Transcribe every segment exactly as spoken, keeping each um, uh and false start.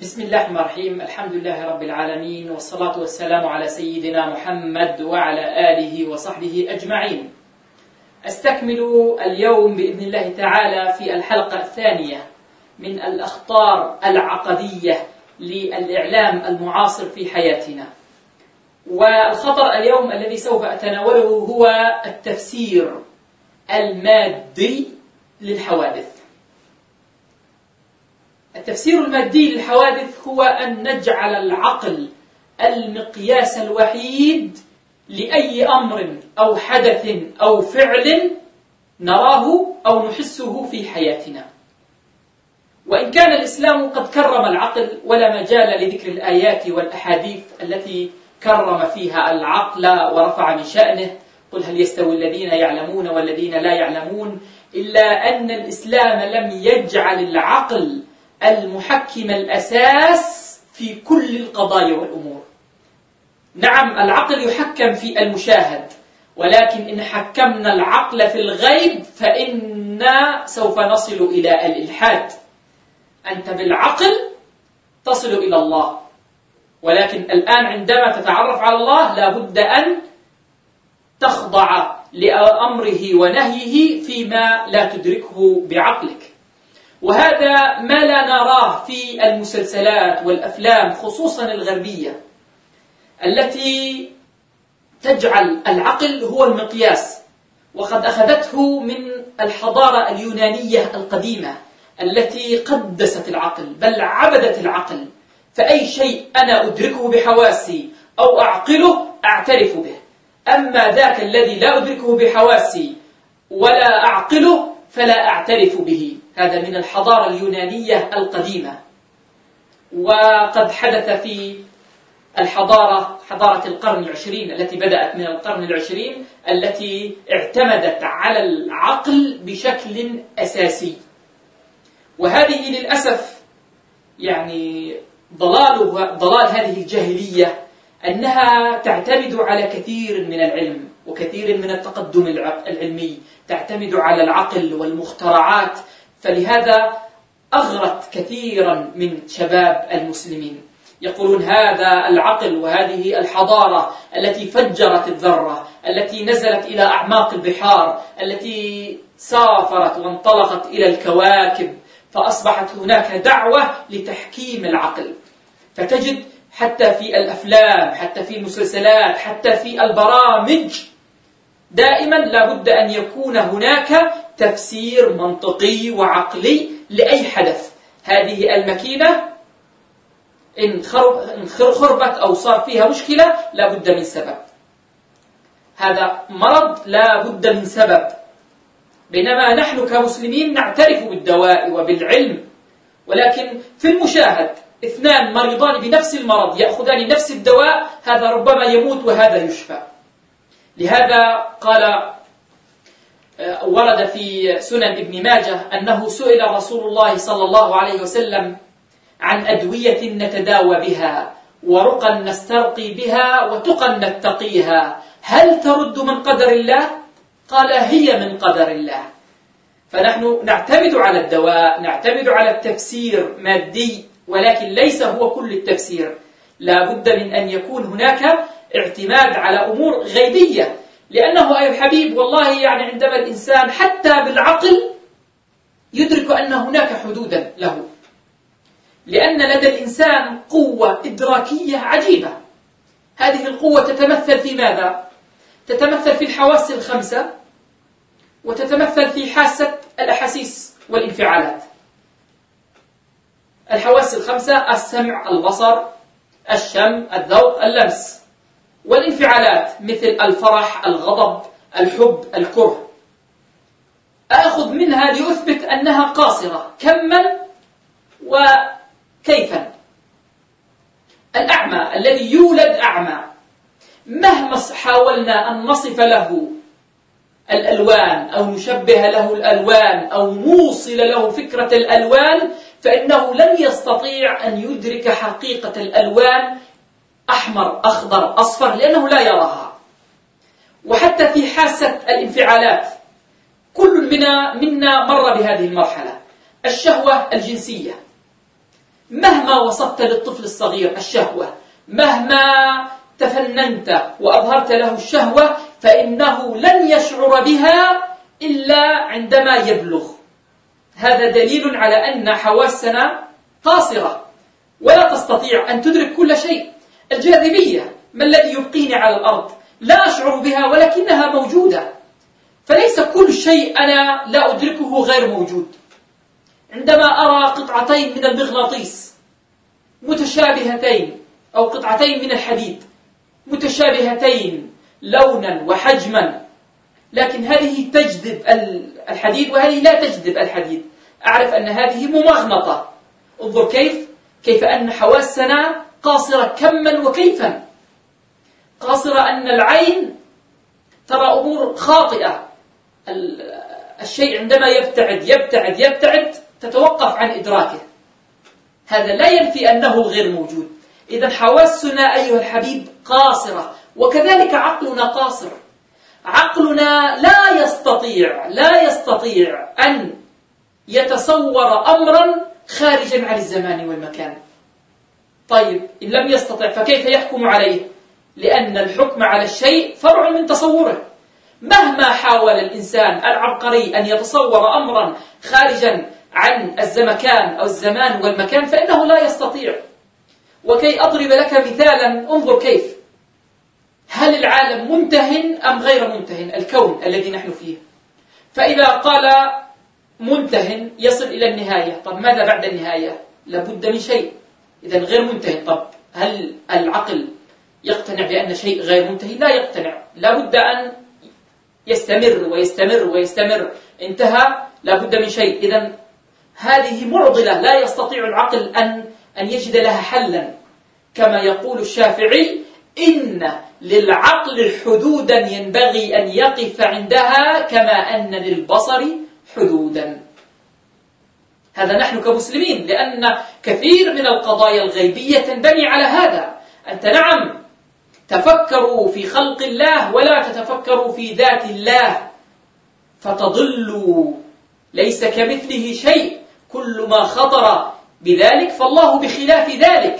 بسم الله الرحمن الرحيم. الحمد لله رب العالمين، والصلاة والسلام على سيدنا محمد وعلى آله وصحبه أجمعين. أستكمل اليوم بإذن الله تعالى في الحلقة الثانية من الأخطار العقدية للإعلام المعاصر في حياتنا. والخطر اليوم الذي سوف أتناوله هو التفسير المادي للحوادث. التفسير المادي للحوادث هو أن نجعل العقل المقياس الوحيد لأي أمر أو حدث أو فعل نراه أو نحسه في حياتنا. وإن كان الإسلام قد كرم العقل ولا مجال لذكر الآيات والأحاديث التي كرم فيها العقل ورفع من شأنه، قل هل يستوي الذين يعلمون والذين لا يعلمون، إلا أن الإسلام لم يجعل العقل المحكم الأساس في كل القضايا والأمور. نعم، العقل يحكم في المشاهد، ولكن إن حكمنا العقل في الغيب فإنا سوف نصل إلى الإلحاد. أنت بالعقل تصل إلى الله، ولكن الآن عندما تتعرف على الله لابد أن تخضع لأمره ونهيه فيما لا تدركه بعقلك. وهذا ما لا نراه في المسلسلات والأفلام خصوصا الغربية التي تجعل العقل هو المقياس، وقد أخذته من الحضارة اليونانية القديمة التي قدست العقل بل عبدت العقل. فأي شيء أنا أدركه بحواسي أو أعقله أعترف به، أما ذاك الذي لا أدركه بحواسي ولا أعقله فلا أعترف به. هذا من الحضارة اليونانية القديمة. وقد حدث في الحضارة حضارة القرن العشرين التي بدأت من القرن العشرين التي اعتمدت على العقل بشكل أساسي. وهذه للأسف يعني ضلال ضلال هذه الجاهلية أنها تعتمد على كثير من العلم وكثير من التقدم العلمي، تعتمد على العقل والمخترعات. فلهذا أغرت كثيرا من شباب المسلمين، يقولون هذا العقل وهذه الحضارة التي فجرت الذرة، التي نزلت إلى أعماق البحار، التي سافرت وانطلقت إلى الكواكب، فأصبحت هناك دعوة لتحكيم العقل. فتجد حتى في الأفلام، حتى في المسلسلات، حتى في البرامج دائما لابد أن يكون هناك تفسير منطقي وعقلي لأي حدث. هذه الماكينة إن خربت أو صار فيها مشكلة لابد من سبب، هذا مرض لابد من سبب. بينما نحن كمسلمين نعترف بالدواء وبالعلم، ولكن في المشاهد اثنان مريضان بنفس المرض يأخذان نفس الدواء، هذا ربما يموت وهذا يشفى. لهذا قال ورد في سنن ابن ماجه أنه سئل رسول الله صلى الله عليه وسلم عن أدوية نتداوى بها ورقا نسترقي بها وتقا نتقيها، هل ترد من قدر الله؟ قال هي من قدر الله. فنحن نعتمد على الدواء، نعتمد على التفسير مادي، ولكن ليس هو كل التفسير. لا بد من أن يكون هناك اعتماد على أمور غيبية، لأنه أيها الحبيب والله يعني عندما الإنسان حتى بالعقل يدرك أن هناك حدودا له، لأن لدى الإنسان قوة إدراكية عجيبة. هذه القوة تتمثل في ماذا؟ تتمثل في الحواس الخمسة، وتتمثل في حاسة الأحاسيس والانفعالات. الحواس الخمسة: السمع، البصر، الشم، الذوق، اللمس. والانفعالات مثل الفرح، الغضب، الحب، الكره. أخذ منها لأثبت أنها قاصرة كما وكيفا. الأعمى الذي يولد أعمى مهما حاولنا أن نصف له الألوان أو نشبه له الألوان أو نوصل له فكرة الألوان فإنه لن يستطيع أن يدرك حقيقة الألوان، أحمر، أخضر، أصفر، لأنه لا يراها. وحتى في حاسة الانفعالات كل منا, منا مر بهذه المرحلة. الشهوة الجنسية مهما وصفت للطفل الصغير الشهوة، مهما تفننت وأظهرت له الشهوة، فإنه لن يشعر بها إلا عندما يبلغ. هذا دليل على أن حواسنا قاصرة ولا تستطيع أن تدرك كل شيء. الجاذبية ما الذي يبقيني على الأرض؟ لا أشعر بها ولكنها موجودة، فليس كل شيء أنا لا أدركه غير موجود. عندما أرى قطعتين من المغناطيس متشابهتين أو قطعتين من الحديد متشابهتين لونا وحجما، لكن هذه تجذب الحديد وهذه لا تجذب الحديد، أعرف أن هذه ممغنطة. انظر كيف كيف أن حواسنا قاصرة كما وكيفا. قاصرة أن العين ترى أمور خاطئة، الشيء عندما يبتعد يبتعد يبتعد تتوقف عن إدراكه. هذا لا ينفي أنه غير موجود. إذن حواسنا أيها الحبيب قاصرة، وكذلك عقلنا قاصر. عقلنا لا يستطيع لا يستطيع أن يتصور أمرا خارجا عن الزمان والمكان. طيب إن لم يستطع فكيف يحكم عليه؟ لأن الحكم على الشيء فرع من تصوره. مهما حاول الإنسان العبقري أن يتصور أمرا خارجا عن الزمكان أو الزمان والمكان فإنه لا يستطيع. وكي أضرب لك مثالا، انظر كيف هل العالم منتهن أم غير منتهن؟ الكون الذي نحن فيه، فإذا قال منتهن يصل إلى النهاية. طب ماذا بعد النهاية؟ لابد من شيء، إذن غير منتهن. طب هل العقل يقتنع بأن شيء غير منتهي؟ لا يقتنع، لابد أن يستمر ويستمر ويستمر. انتهى، لابد من شيء. إذن هذه معضلة لا يستطيع العقل أن أن يجد لها حلا. كما يقول الشافعي: إن للعقل حدودا ينبغي أن يقف عندها كما أن للبصر حدودا. هذا نحن كمسلمين، لأن كثير من القضايا الغيبية تنبني على هذا. أنت نعم تفكروا في خلق الله ولا تتفكروا في ذات الله فتضلوا، ليس كمثله شيء، كل ما خطر بذلك فالله بخلاف ذلك.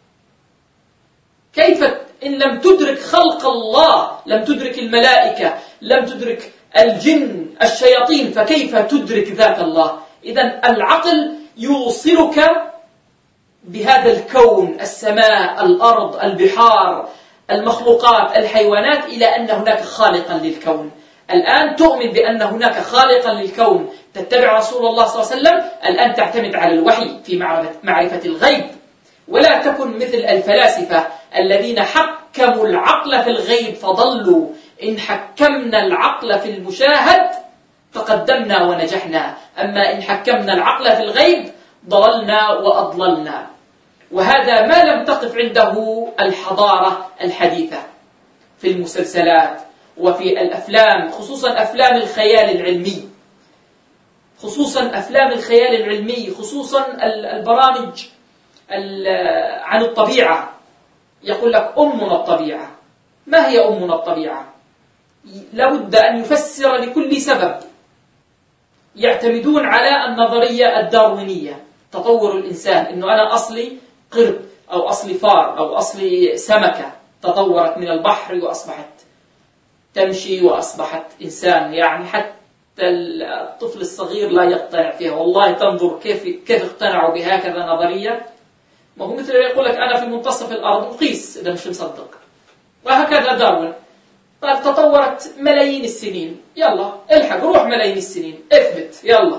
كيف إن لم تدرك خلق الله، لم تدرك الملائكة، لم تدرك الجن الشياطين، فكيف تدرك ذات الله؟ إذن العقل يوصلك بهذا الكون، السماء، الأرض، البحار، المخلوقات، الحيوانات، إلى أن هناك خالقا للكون. الآن تؤمن بأن هناك خالقا للكون، تتبع رسول الله صلى الله عليه وسلم، الآن تعتمد على الوحي في معرفة الغيب، ولا تكن مثل الفلاسفة الذين حكموا العقل في الغيب فضلوا. إن حكمنا العقل في المشاهد تقدمنا ونجحنا، أما إن حكمنا العقل في الغيب ضللنا وأضللنا. وهذا ما لم تقف عنده الحضارة الحديثة في المسلسلات وفي الأفلام، خصوصا أفلام الخيال العلمي، خصوصا أفلام الخيال العلمي، خصوصا البرامج عن الطبيعة. يقول لك أمنا الطبيعة. ما هي أمنا الطبيعة؟ لابد أن يفسر لكل سبب. يعتمدون على النظرية الداروينية، تطور الإنسان، إنه أنا أصلي قرد أو أصلي فار أو أصلي سمكة تطورت من البحر وأصبحت تمشي وأصبحت إنسان. يعني حتى الطفل الصغير لا يقتنع فيها. والله تنظر كيف كيف اقتنعوا بهكذا نظرية. ما هو مثل يقول لك أنا في منتصف الأرض وقيس إذا مش مصدق. وهكذا داروين قال تطورت ملايين السنين، يلا الحق روح ملايين السنين اثبت يلا.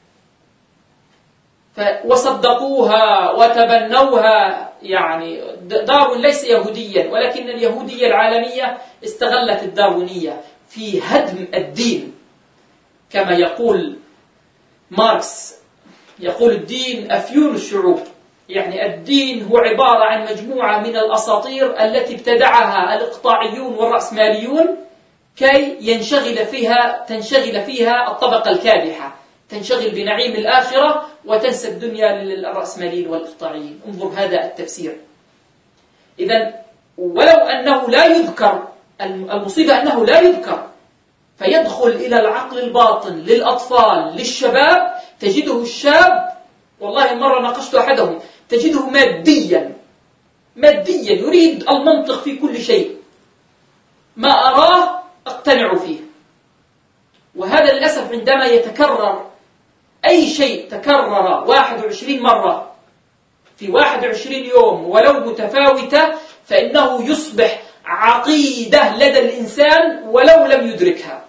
وصدقوها وتبنوها. يعني داروين ليس يهوديا، ولكن اليهودية العالمية استغلت الداروينية في هدم الدين. كما يقول ماركس، يقول الدين أفيون الشعوب. يعني الدين هو عبارة عن مجموعة من الأساطير التي ابتدعها الإقطاعيون والرأسماليون كي ينشغل فيها تنشغل فيها الطبقة الكادحة، تنشغل بنعيم الآخرة وتنسى الدنيا للرأسماليين والإقطاعيين. انظر هذا التفسير. إذن ولو أنه لا يذكر، المصيبة أنه لا يذكر، فيدخل إلى العقل الباطن للأطفال للشباب. تجده الشاب، والله مرة ناقشت أحدهم، تجده ماديا ماديا، يريد المنطق في كل شيء، ما أراه أقتنع فيه. وهذا للأسف عندما يتكرر أي شيء تكرر واحد وعشرين مرة في واحد وعشرين يوم ولو متفاوتة، فإنه يصبح عقيدة لدى الإنسان ولو لم يدركها.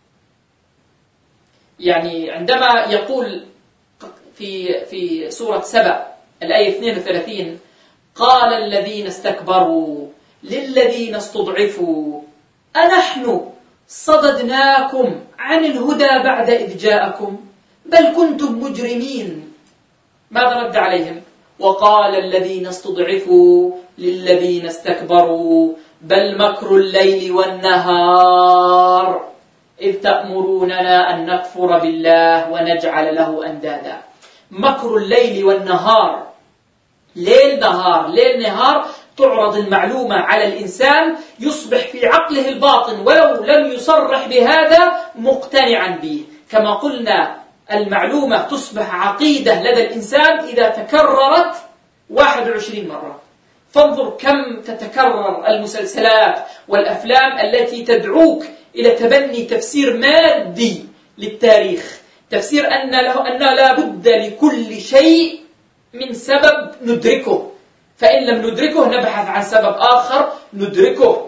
يعني عندما يقول في في سورة سبأ الآية اثنين وثلاثين: قال الذين استكبروا للذين استضعفوا أنحن صددناكم عن الهدى بعد إذ جاءكم بل كنتم مجرمين. ماذا رد عليهم؟ وقال الذين استضعفوا للذين استكبروا بل مكر الليل والنهار إذ تأمروننا أن نكفر بالله ونجعل له أندادا. مكر الليل والنهار، ليل نهار ليل نهار، تعرض المعلومة على الإنسان يصبح في عقله الباطن ولو لم يصرح بهذا مقتنعا به. كما قلنا المعلومة تصبح عقيدة لدى الإنسان إذا تكررت واحد وعشرين مرة. فانظر كم تتكرر المسلسلات والأفلام التي تدعوك إلى تبني تفسير مادي للتاريخ، تفسير أن له أن لا بد لكل شيء من سبب ندركه، فإن لم ندركه نبحث عن سبب آخر ندركه.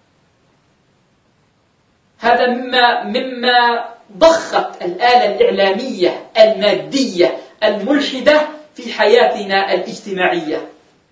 هذا مما مما ضخت الآلة الإعلامية المادية الملحدة في حياتنا الاجتماعية،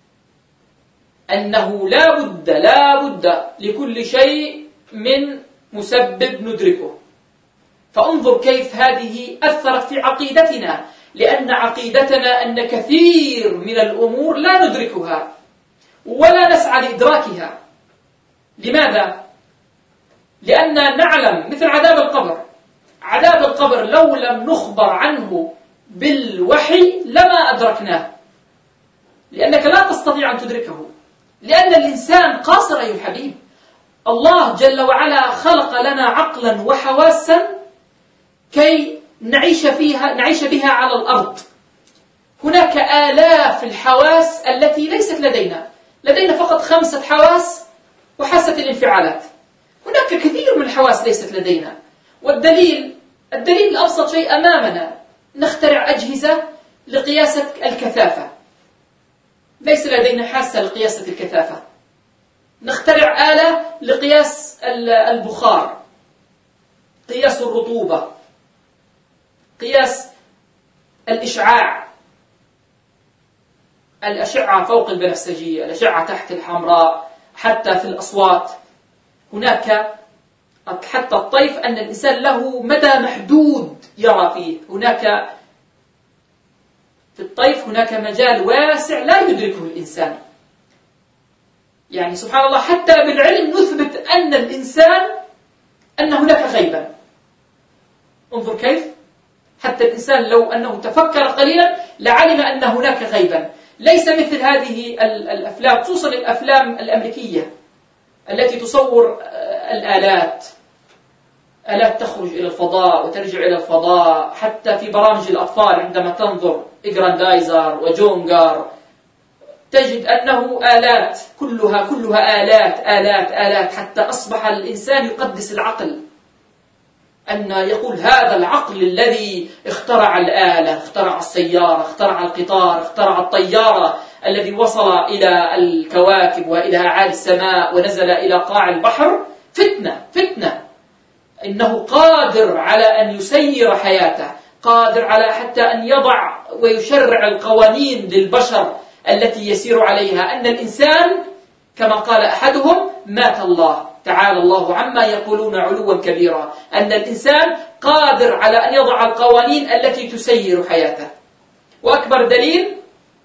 أنه لا بد لا بد لكل شيء من مسبب ندركه. فانظر كيف هذه أثرت في عقيدتنا، لأن عقيدتنا أن كثير من الأمور لا ندركها ولا نسعى لإدراكها. لماذا؟ لأننا نعلم مثل عذاب القبر. عذاب القبر لو لم نخبر عنه بالوحي لما أدركناه، لأنك لا تستطيع أن تدركه، لأن الإنسان قاصر أيها الحبيب. الله جل وعلا خلق لنا عقلا وحواسا كي نعيش فيها نعيش بها على الأرض. هناك آلاف الحواس التي ليست لدينا، لدينا فقط خمسة حواس وحاسة الانفعالات. هناك كثير من الحواس ليست لدينا، والدليل الدليل الأبسط شيء أمامنا، نخترع أجهزة لقياس الكثافة، ليس لدينا حاسة لقياس الكثافة. نخترع آلة لقياس البخار، قياس الرطوبة، قياس الإشعاع، الأشعة فوق البنفسجية، الأشعة تحت الحمراء، حتى في الأصوات. هناك حتى الطيف أن الإنسان له مدى محدود يرى فيه، هناك في الطيف هناك مجال واسع لا يدركه الإنسان. يعني سبحان الله، حتى بالعلم نثبت أن الإنسان أن هناك غيبا. انظر كيف حتى الإنسان لو أنه تفكر قليلا لعلم أن هناك غيبا. ليس مثل هذه الأفلام، خصوصا الأفلام الأمريكية التي تصور الآلات آلات تخرج إلى الفضاء وترجع إلى الفضاء. حتى في برامج الأطفال عندما تنظر إغراندايزر وجونغار تجد أنه آلات، كلها كلها آلات آلات آلات، حتى أصبح الإنسان يقدس العقل، أن يقول هذا العقل الذي اخترع الآلة، اخترع السيارة، اخترع القطار، اخترع الطيارة، الذي وصل إلى الكواكب وإلى أعالي السماء ونزل إلى قاع البحر، فتنة فتنة. إنه قادر على أن يسير حياته، قادر على حتى أن يضع ويشرع القوانين للبشر التي يسير عليها. أن الإنسان كما قال أحدهم مات الله، تعالى الله عما يقولون علوا كبيرا، أن الإنسان قادر على أن يضع القوانين التي تسير حياته. وأكبر دليل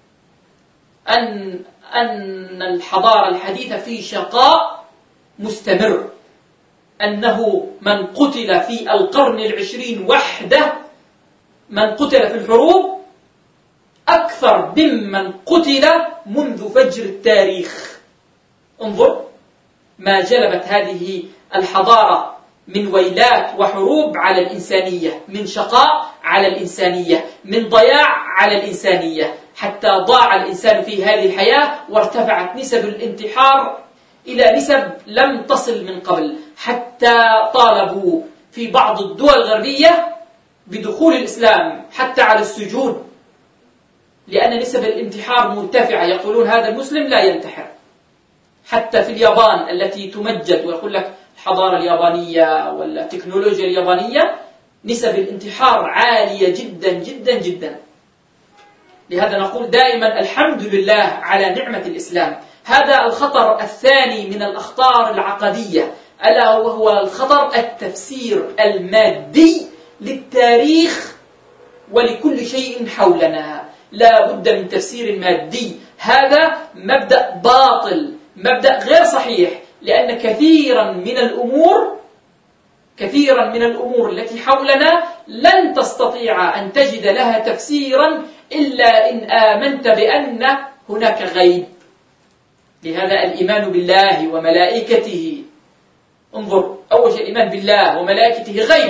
أن أن الحضارة الحديثة في شقاء مستمر، أنه من قتل في القرن العشرين وحده، من قتل في الحروب أكثر ممن قتل منذ فجر التاريخ. انظر ما جلبت هذه الحضارة من ويلات وحروب على الإنسانية، من شقاء على الإنسانية، من ضياع على الإنسانية، حتى ضاع الإنسان في هذه الحياة وارتفعت نسب الانتحار إلى نسب لم تصل من قبل، حتى طالبوا في بعض الدول الغربية بدخول الإسلام حتى على السجون، لأن نسب الانتحار مرتفعة. يقولون هذا المسلم لا ينتحر. حتى في اليابان التي تمجد ويقول لك الحضارة اليابانية والتكنولوجيا اليابانية، نسب الانتحار عالية جدا جدا جدا. لهذا نقول دائما الحمد لله على نعمة الإسلام. هذا الخطر الثاني من الأخطار العقدية، ألا وهو الخطر التفسير المادي للتاريخ ولكل شيء حولنا. لا بد من تفسير مادي. هذا مبدأ باطل، مبدأ غير صحيح، لأن كثيرا من الأمور كثيرا من الأمور التي حولنا لن تستطيع أن تجد لها تفسيرا إلا إن آمنت بأن هناك غيب. لهذا الإيمان بالله وملائكته، انظر، أول شيء الإيمان بالله وملائكته غيب،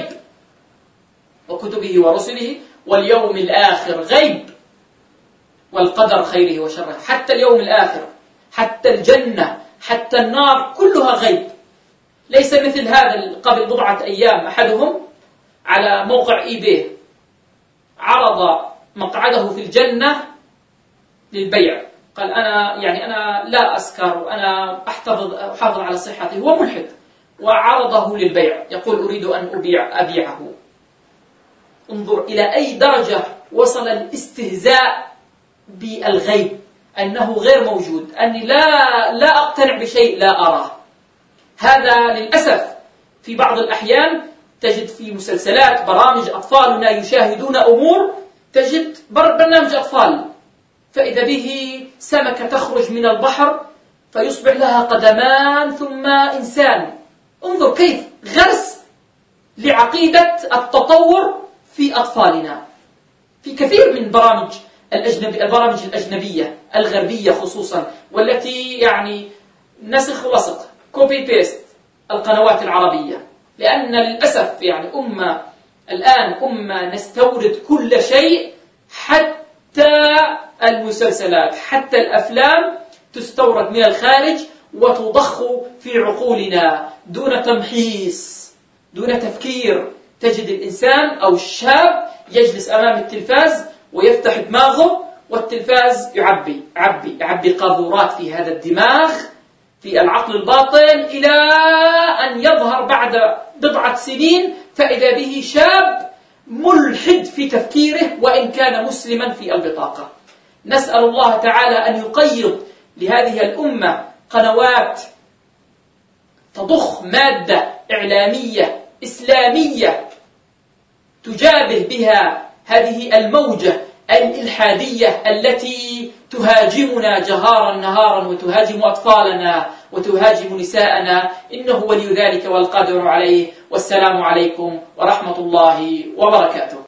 وكتبه ورسله واليوم الآخر غيب، والقدر خيره وشره. حتى اليوم الآخر، حتى الجنة، حتى النار، كلها غيب. ليس مثل هذا. قبل بضعة أيام أحدهم على موقع إي بي عرض مقعده في الجنة للبيع. قال أنا يعني أنا لا أسكر وأنا أحتفظ أحافظ على صحتي. هو ملحد وعرضه للبيع، يقول أريد أن أبيع أبيعه. انظر إلى أي درجة وصل الاستهزاء بالغيب، أنه غير موجود، أني لا لا أقتنع بشيء لا أراه. هذا للأسف في بعض الأحيان تجد في مسلسلات برامج أطفالنا يشاهدون أمور، تجد برنامج أطفال فإذا به سمكة تخرج من البحر فيصبح لها قدمان ثم إنسان. انظر كيف غرس لعقيدة التطور في أطفالنا. في كثير من برامج الأجنبي البرامج الأجنبية الغربية خصوصا، والتي يعني نسخ ولصق كوبي بيست القنوات العربية، لأن للأسف يعني أمة الآن أمة نستورد كل شيء، حتى المسلسلات، حتى الأفلام تستورد من الخارج وتضخ في عقولنا دون تمحيص، دون تفكير. تجد الإنسان أو الشاب يجلس أمام التلفاز ويفتح دماغه، والتلفاز يعبي يعبي يعبي قاذورات في هذا الدماغ، في العقل الباطن، إلى أن يظهر بعد بضعة سنين فإذا به شاب ملحد في تفكيره وإن كان مسلما في البطاقة. نسأل الله تعالى أن يقيض لهذه الأمة قنوات تضخ مادة إعلامية إسلامية تجابه بها هذه الموجة الإلحادية التي تهاجمنا جهارا نهارا، وتهاجم أطفالنا وتهاجم نساءنا. إنه ولي ذلك والقادر عليه. والسلام عليكم ورحمة الله وبركاته.